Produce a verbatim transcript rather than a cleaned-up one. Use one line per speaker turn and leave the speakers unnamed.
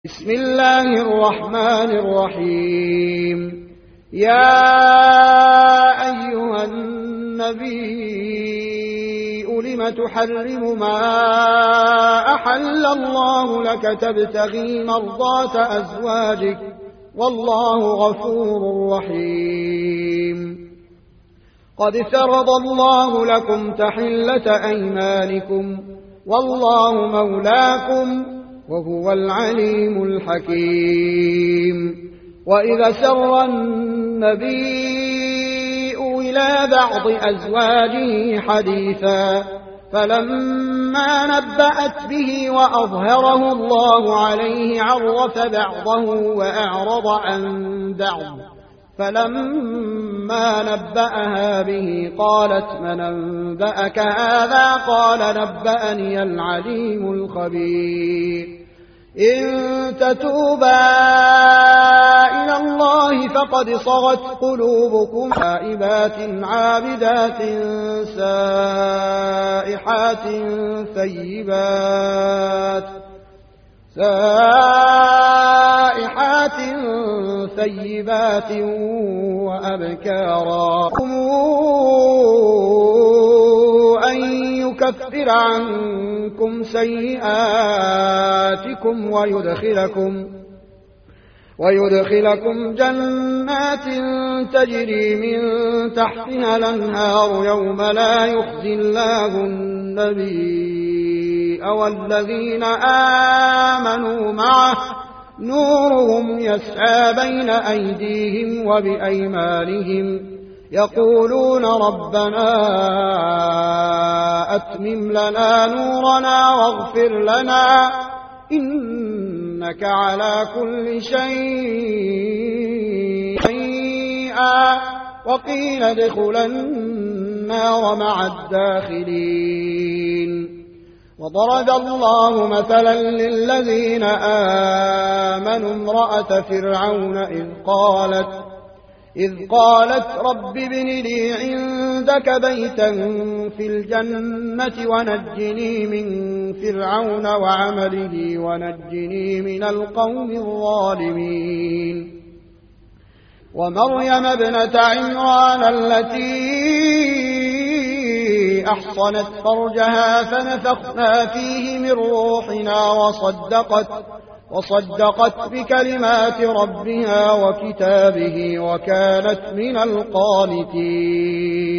بسم الله الرحمن الرحيم. يا أيها النبي لم تحرم ما أحل الله لك تبتغي مرضات أزواجك والله غفور رحيم. قد فرض الله لكم تحلة أيمانكم والله مولاكم وهو العليم الحكيم. وإذا سر النبي إلى بعض أزواجه حديثا فلما نبأت به وأظهره الله عليه عرف بعضه وأعرض عن بعض، فلما نبأها به قالت من أنبأك هذا؟ قال نبأني العليم الخبير. إن تتوبا إلى الله فقد صغت قلوبكم. تائبات عابدات سائحات ثيبات سائحات ثيبات وأبكارا. أن يكفر عنكم سيئاتكم ويدخلكم ويدخلكم جنات تجري من تحتها الأنهار يوم لا يخزي الله النبي والذين آمنوا معه نورهم يسعى بين أيديهم وبأيمانهم يقولون ربنا أتمم لنا نورنا واغفر لنا إنك على كل شيء. وقيل ادخلا النار مع الداخلين. وضرب الله مثلا للذين آمنوا امرأة فرعون إذ قالت إذ قالت رب ابن لي عندك بيتا في الجنة ونجني من فرعون وعمله ونجني من القوم الظالمين. ومريم ابنة عمران التي أحصنت فرجها فنفخنا فيه من روحنا وصدقت وصدقت بكلمات ربها وكتابه وكانت من القانتين.